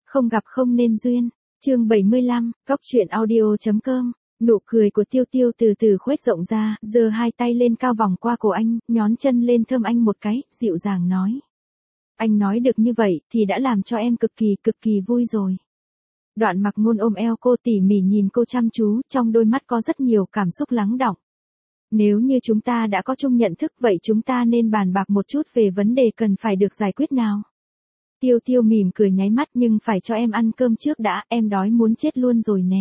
Không gặp không nên duyên. Chương 75, cóc truyện audio.com. Nụ cười của Tiêu Tiêu từ từ khuếch rộng ra, giơ hai tay lên cao vòng qua cổ anh, nhón chân lên thơm anh một cái, dịu dàng nói. Anh nói được như vậy thì đã làm cho em cực kỳ vui rồi. Đoạn Mặc Ngôn ôm eo cô tỉ mỉ nhìn cô chăm chú, trong đôi mắt có rất nhiều cảm xúc lắng đọng. Nếu như chúng ta đã có chung nhận thức vậy chúng ta nên bàn bạc một chút về vấn đề cần phải được giải quyết nào. Tiêu Tiêu mỉm cười nháy mắt nhưng phải cho em ăn cơm trước đã, em đói muốn chết luôn rồi nè.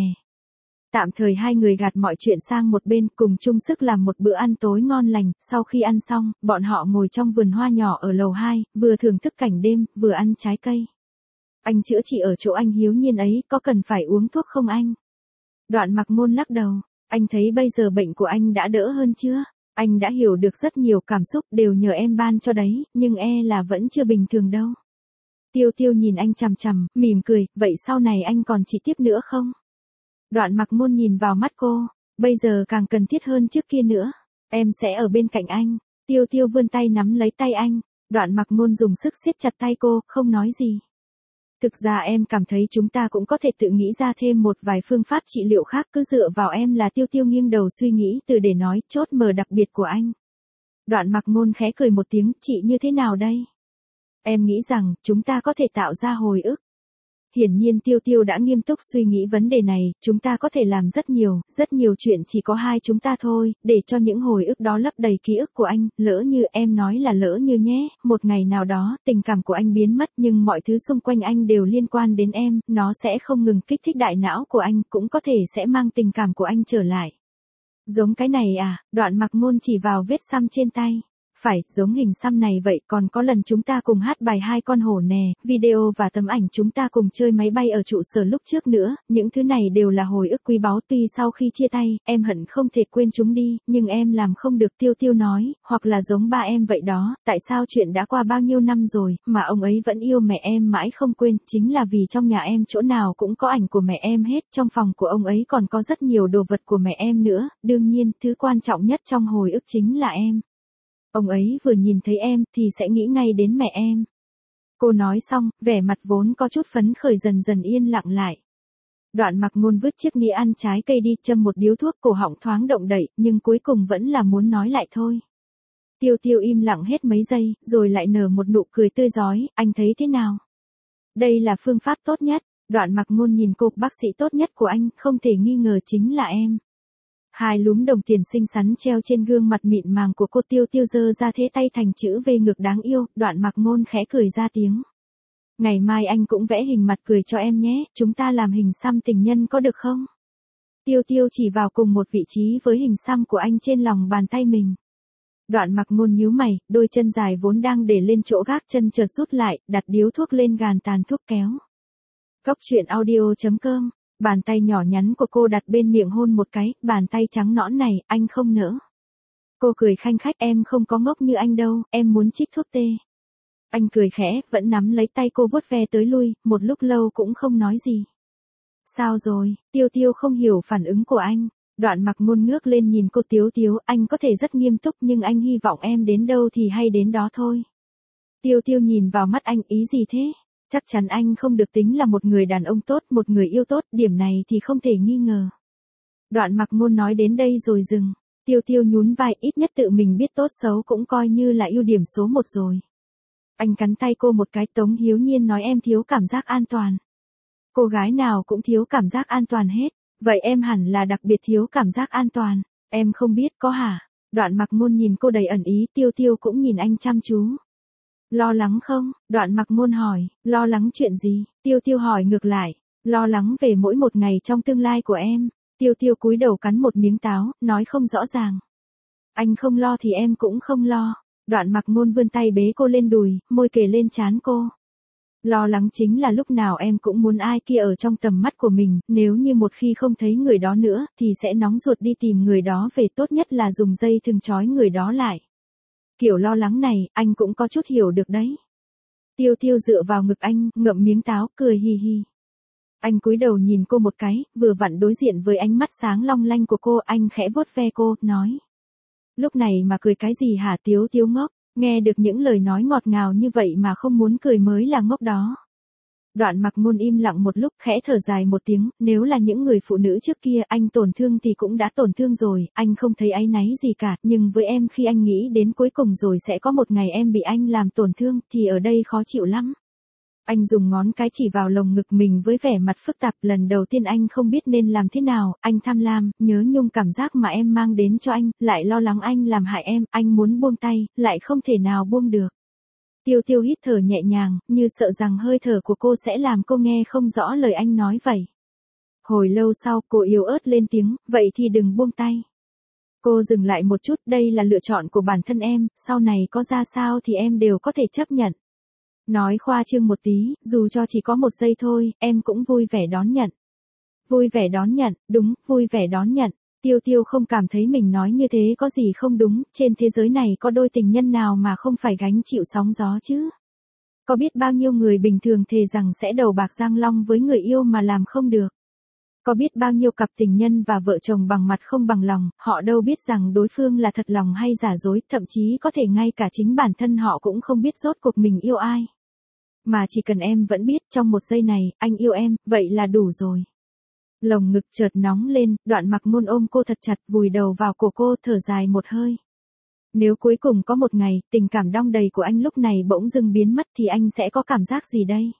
Tạm thời hai người gạt mọi chuyện sang một bên cùng chung sức làm một bữa ăn tối ngon lành, sau khi ăn xong, bọn họ ngồi trong vườn hoa nhỏ ở lầu 2, vừa thưởng thức cảnh đêm, vừa ăn trái cây. Anh chữa trị ở chỗ anh hiếu nhiên ấy, có cần phải uống thuốc không anh? Đoạn Mặc Ngôn lắc đầu, anh thấy bây giờ bệnh của anh đã đỡ hơn chưa? Anh đã hiểu được rất nhiều cảm xúc đều nhờ em ban cho đấy, nhưng là vẫn chưa bình thường đâu. Tiêu Tiêu nhìn anh chằm chằm, mỉm cười, vậy sau này anh còn chỉ tiếp nữa không? Đoạn Mặc Ngôn nhìn vào mắt cô, bây giờ càng cần thiết hơn trước kia nữa. Em sẽ ở bên cạnh anh. Tiêu Tiêu vươn tay nắm lấy tay anh. Đoạn Mặc Ngôn dùng sức siết chặt tay cô, không nói gì. Thực ra em cảm thấy chúng ta cũng có thể tự nghĩ ra thêm một vài phương pháp trị liệu khác, cứ dựa vào em là. Tiêu Tiêu nghiêng đầu suy nghĩ từ để nói chốt mở đặc biệt của anh. Đoạn Mặc Ngôn khẽ cười một tiếng, chị như thế nào đây? Em nghĩ rằng chúng ta có thể tạo ra hồi ức. Hiển nhiên Tiêu Tiêu đã nghiêm túc suy nghĩ vấn đề này, chúng ta có thể làm rất nhiều chuyện chỉ có hai chúng ta thôi, để cho những hồi ức đó lấp đầy ký ức của anh, lỡ như em nói là lỡ như nhé, một ngày nào đó, tình cảm của anh biến mất nhưng mọi thứ xung quanh anh đều liên quan đến em, nó sẽ không ngừng kích thích đại não của anh, cũng có thể sẽ mang tình cảm của anh trở lại. Giống cái này à? Đoạn Mặc Ngôn chỉ vào vết xăm trên tay. Phải, giống hình xăm này vậy, còn có lần chúng ta cùng hát bài Hai con hổ nè, video và tấm ảnh chúng ta cùng chơi máy bay ở trụ sở lúc trước nữa, những thứ này đều là hồi ức quý báu, tuy sau khi chia tay, em hận không thể quên chúng đi, nhưng em làm không được. Tiêu Tiêu nói, hoặc là giống ba em vậy đó, tại sao chuyện đã qua bao nhiêu năm rồi, mà ông ấy vẫn yêu mẹ em mãi không quên, chính là vì trong nhà em chỗ nào cũng có ảnh của mẹ em hết, trong phòng của ông ấy còn có rất nhiều đồ vật của mẹ em nữa, đương nhiên, thứ quan trọng nhất trong hồi ức chính là em. Ông ấy vừa nhìn thấy em thì sẽ nghĩ ngay đến mẹ em. Cô nói xong, vẻ mặt vốn có chút phấn khởi dần dần yên lặng lại. Đoạn Mặc Ngôn vứt chiếc nĩa ăn trái cây đi, châm một điếu thuốc, cổ họng thoáng động đậy, nhưng cuối cùng vẫn là muốn nói lại thôi. Tiêu Tiêu im lặng hết mấy giây, rồi lại nở một nụ cười tươi rói, anh thấy thế nào? Đây là phương pháp tốt nhất. Đoạn Mặc Ngôn nhìn cô, bác sĩ tốt nhất của anh, không thể nghi ngờ chính là em. Hai lúm đồng tiền xinh xắn treo trên gương mặt mịn màng của cô. Tiêu Tiêu giơ ra thế tay thành chữ V ngực đáng yêu, Đoạn Mặc Ngôn khẽ cười ra tiếng. Ngày mai anh cũng vẽ hình mặt cười cho em nhé, chúng ta làm hình xăm tình nhân có được không? Tiêu Tiêu chỉ vào cùng một vị trí với hình xăm của anh trên lòng bàn tay mình. Đoạn Mặc Ngôn nhíu mày, đôi chân dài vốn đang để lên chỗ gác chân chợt rút lại, đặt điếu thuốc lên gàn tàn thuốc kéo. cóc truyện audio.com. Bàn tay nhỏ nhắn của cô đặt bên miệng hôn một cái, bàn tay trắng nõn này, anh không nỡ. Cô cười khanh khách, em không có ngốc như anh đâu, em muốn chích thuốc tê. Anh cười khẽ, vẫn nắm lấy tay cô vuốt ve tới lui, một lúc lâu cũng không nói gì. Sao rồi? Tiêu Tiêu không hiểu phản ứng của anh. Đoạn Mặc Ngôn ngước lên nhìn cô. Tiêu Tiêu, anh có thể rất nghiêm túc nhưng anh hy vọng em đến đâu thì hay đến đó thôi. Tiêu Tiêu nhìn vào mắt anh, ý gì thế? Chắc chắn anh không được tính là một người đàn ông tốt, một người yêu tốt, điểm này thì không thể nghi ngờ. Đoạn Mặc Ngôn nói đến đây rồi dừng. Tiêu Tiêu nhún vai, ít nhất tự mình biết tốt xấu cũng coi như là ưu điểm số 1 rồi. Anh cắn tay cô một cái. Tống Hiếu Nhiên nói em thiếu cảm giác an toàn. Cô gái nào cũng thiếu cảm giác an toàn hết. Vậy em hẳn là đặc biệt thiếu cảm giác an toàn. Em không biết có hả? Đoạn Mặc Ngôn nhìn cô đầy ẩn ý. Tiêu Tiêu cũng nhìn anh chăm chú. Lo lắng không? Đoạn Mặc Ngôn hỏi. Lo lắng chuyện gì? Tiêu Tiêu hỏi ngược lại. Lo lắng về mỗi một ngày trong tương lai của em. Tiêu Tiêu cúi đầu cắn một miếng táo, nói không rõ ràng. Anh không lo thì em cũng không lo. Đoạn Mặc Ngôn vươn tay bế cô lên đùi, môi kề lên trán cô. Lo lắng chính là lúc nào em cũng muốn ai kia ở trong tầm mắt của mình, nếu như một khi không thấy người đó nữa, thì sẽ nóng ruột đi tìm người đó về, tốt nhất là dùng dây thừng trói người đó lại. Kiểu lo lắng này, anh cũng có chút hiểu được đấy. Tiêu Tiêu dựa vào ngực anh, ngậm miếng táo, cười hì hì. Anh cúi đầu nhìn cô một cái, vừa vặn đối diện với ánh mắt sáng long lanh của cô, anh khẽ vuốt ve cô, nói. Lúc này mà cười cái gì hả Tiêu Tiêu ngốc, nghe được những lời nói ngọt ngào như vậy mà không muốn cười mới là ngốc đó. Đoạn Mặc Ngôn im lặng một lúc, khẽ thở dài một tiếng, nếu là những người phụ nữ trước kia anh tổn thương thì cũng đã tổn thương rồi, anh không thấy áy náy gì cả, nhưng với em khi anh nghĩ đến cuối cùng rồi sẽ có một ngày em bị anh làm tổn thương, thì ở đây khó chịu lắm. Anh dùng ngón cái chỉ vào lồng ngực mình với vẻ mặt phức tạp, lần đầu tiên anh không biết nên làm thế nào, anh tham lam, nhớ nhung cảm giác mà em mang đến cho anh, lại lo lắng anh làm hại em, anh muốn buông tay, lại không thể nào buông được. Tiêu Tiêu hít thở nhẹ nhàng, như sợ rằng hơi thở của cô sẽ làm cô nghe không rõ lời anh nói vậy. Hồi lâu sau, cô yếu ớt lên tiếng, vậy thì đừng buông tay. Cô dừng lại một chút, đây là lựa chọn của bản thân em, sau này có ra sao thì em đều có thể chấp nhận. Nói khoa trương một tí, dù cho chỉ có một giây thôi, em cũng vui vẻ đón nhận. Vui vẻ đón nhận, đúng, vui vẻ đón nhận. Tiêu Tiêu không cảm thấy mình nói như thế có gì không đúng, trên thế giới này có đôi tình nhân nào mà không phải gánh chịu sóng gió chứ. Có biết bao nhiêu người bình thường thề rằng sẽ đầu bạc răng long với người yêu mà làm không được. Có biết bao nhiêu cặp tình nhân và vợ chồng bằng mặt không bằng lòng, họ đâu biết rằng đối phương là thật lòng hay giả dối, thậm chí có thể ngay cả chính bản thân họ cũng không biết rốt cuộc mình yêu ai. Mà chỉ cần em vẫn biết trong một giây này, anh yêu em, vậy là đủ rồi. Lồng ngực chợt nóng lên, Đoạn Mặc Ngôn ôm cô thật chặt, vùi đầu vào cổ cô, thở dài một hơi. Nếu cuối cùng có một ngày, tình cảm đong đầy của anh lúc này bỗng dưng biến mất thì anh sẽ có cảm giác gì đây?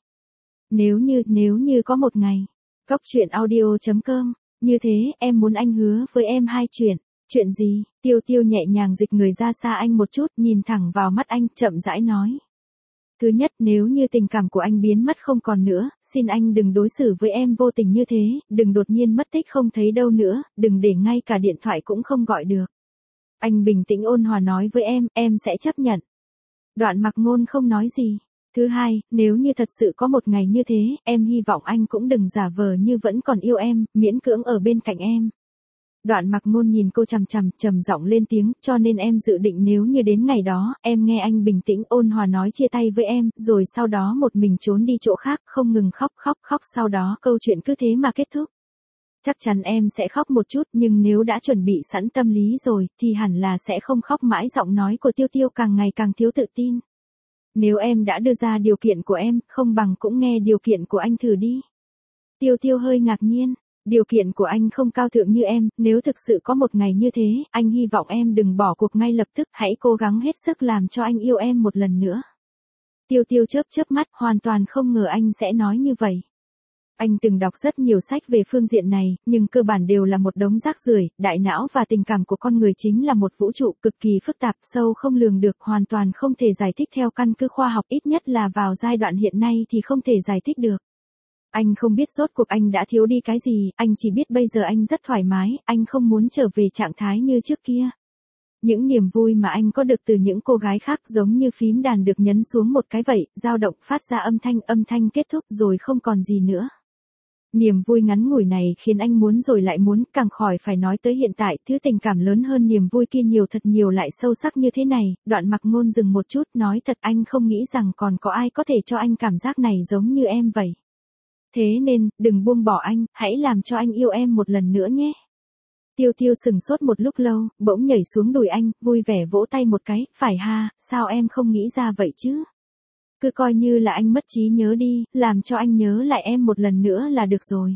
Nếu như có một ngày. Góc truyện audio.com. Như thế, em muốn anh hứa với em 2 chuyện. Chuyện gì? Tiêu Tiêu nhẹ nhàng dịch người ra xa anh một chút, nhìn thẳng vào mắt anh, chậm rãi nói. Thứ nhất, nếu như tình cảm của anh biến mất không còn nữa, xin anh đừng đối xử với em vô tình như thế, đừng đột nhiên mất tích không thấy đâu nữa, đừng để ngay cả điện thoại cũng không gọi được. Anh bình tĩnh ôn hòa nói với em sẽ chấp nhận. Đoạn Mặc Ngôn không nói gì. Thứ hai, nếu như thật sự có một ngày như thế, em hy vọng anh cũng đừng giả vờ như vẫn còn yêu em, miễn cưỡng ở bên cạnh em. Đoạn Mặc Ngôn nhìn cô trầm giọng lên tiếng, cho nên em dự định nếu như đến ngày đó, em nghe anh bình tĩnh ôn hòa nói chia tay với em, rồi sau đó một mình trốn đi chỗ khác, không ngừng khóc, sau đó câu chuyện cứ thế mà kết thúc. Chắc chắn em sẽ khóc một chút, nhưng nếu đã chuẩn bị sẵn tâm lý rồi, thì hẳn là sẽ không khóc mãi. Giọng nói của Tiêu Tiêu càng ngày càng thiếu tự tin. Nếu em đã đưa ra điều kiện của em, không bằng cũng nghe điều kiện của anh thử đi. Tiêu Tiêu hơi ngạc nhiên. Điều kiện của anh không cao thượng như em, nếu thực sự có một ngày như thế, anh hy vọng em đừng bỏ cuộc ngay lập tức, hãy cố gắng hết sức làm cho anh yêu em một lần nữa. Tiêu Tiêu chớp mắt, hoàn toàn không ngờ anh sẽ nói như vậy. Anh từng đọc rất nhiều sách về phương diện này, nhưng cơ bản đều là một đống rác rưởi, đại não và tình cảm của con người chính là một vũ trụ cực kỳ phức tạp, sâu không lường được, hoàn toàn không thể giải thích theo căn cứ khoa học, ít nhất là vào giai đoạn hiện nay thì không thể giải thích được. Anh không biết rốt cuộc anh đã thiếu đi cái gì, anh chỉ biết bây giờ anh rất thoải mái, anh không muốn trở về trạng thái như trước kia. Những niềm vui mà anh có được từ những cô gái khác giống như phím đàn được nhấn xuống một cái vậy, dao động phát ra âm thanh kết thúc rồi không còn gì nữa. Niềm vui ngắn ngủi này khiến anh muốn rồi lại muốn, càng khỏi phải nói tới hiện tại, thứ tình cảm lớn hơn niềm vui kia nhiều thật nhiều lại sâu sắc như thế này. Đoạn Mặc Ngôn dừng một chút, nói thật anh không nghĩ rằng còn có ai có thể cho anh cảm giác này giống như em vậy. Thế nên, đừng buông bỏ anh, hãy làm cho anh yêu em một lần nữa nhé. Tiêu Tiêu sừng sốt một lúc lâu, bỗng nhảy xuống đùi anh, vui vẻ vỗ tay một cái, phải ha, sao em không nghĩ ra vậy chứ? Cứ coi như là anh mất trí nhớ đi, làm cho anh nhớ lại em một lần nữa là được rồi.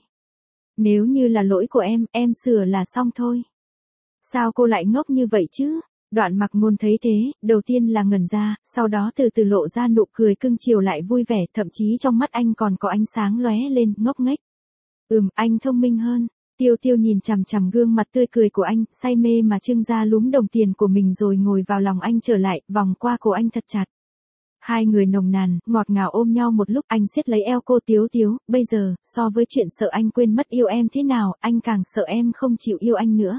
Nếu như là lỗi của em sửa là xong thôi. Sao cô lại ngốc như vậy chứ? Đoạn Mặc Ngôn thấy thế, đầu tiên là ngẩn ra, sau đó từ từ lộ ra nụ cười cưng chiều lại vui vẻ, thậm chí trong mắt anh còn có ánh sáng lóe lên, ngốc nghếch. Anh thông minh hơn. Tiêu Tiêu nhìn chằm gương mặt tươi cười của anh, say mê mà trưng ra lúm đồng tiền của mình rồi ngồi vào lòng anh trở lại, vòng qua cổ anh thật chặt. Hai người nồng nàn, ngọt ngào ôm nhau một lúc, anh siết lấy eo cô. Tiếu, bây giờ, so với chuyện sợ anh quên mất yêu em thế nào, anh càng sợ em không chịu yêu anh nữa.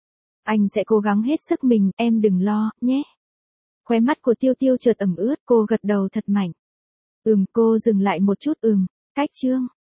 Anh sẽ cố gắng hết sức mình, em đừng lo, nhé. Khóe mắt của Tiêu Tiêu chợt ẩm ướt, cô gật đầu thật mạnh. Cô dừng lại một chút, cách chương.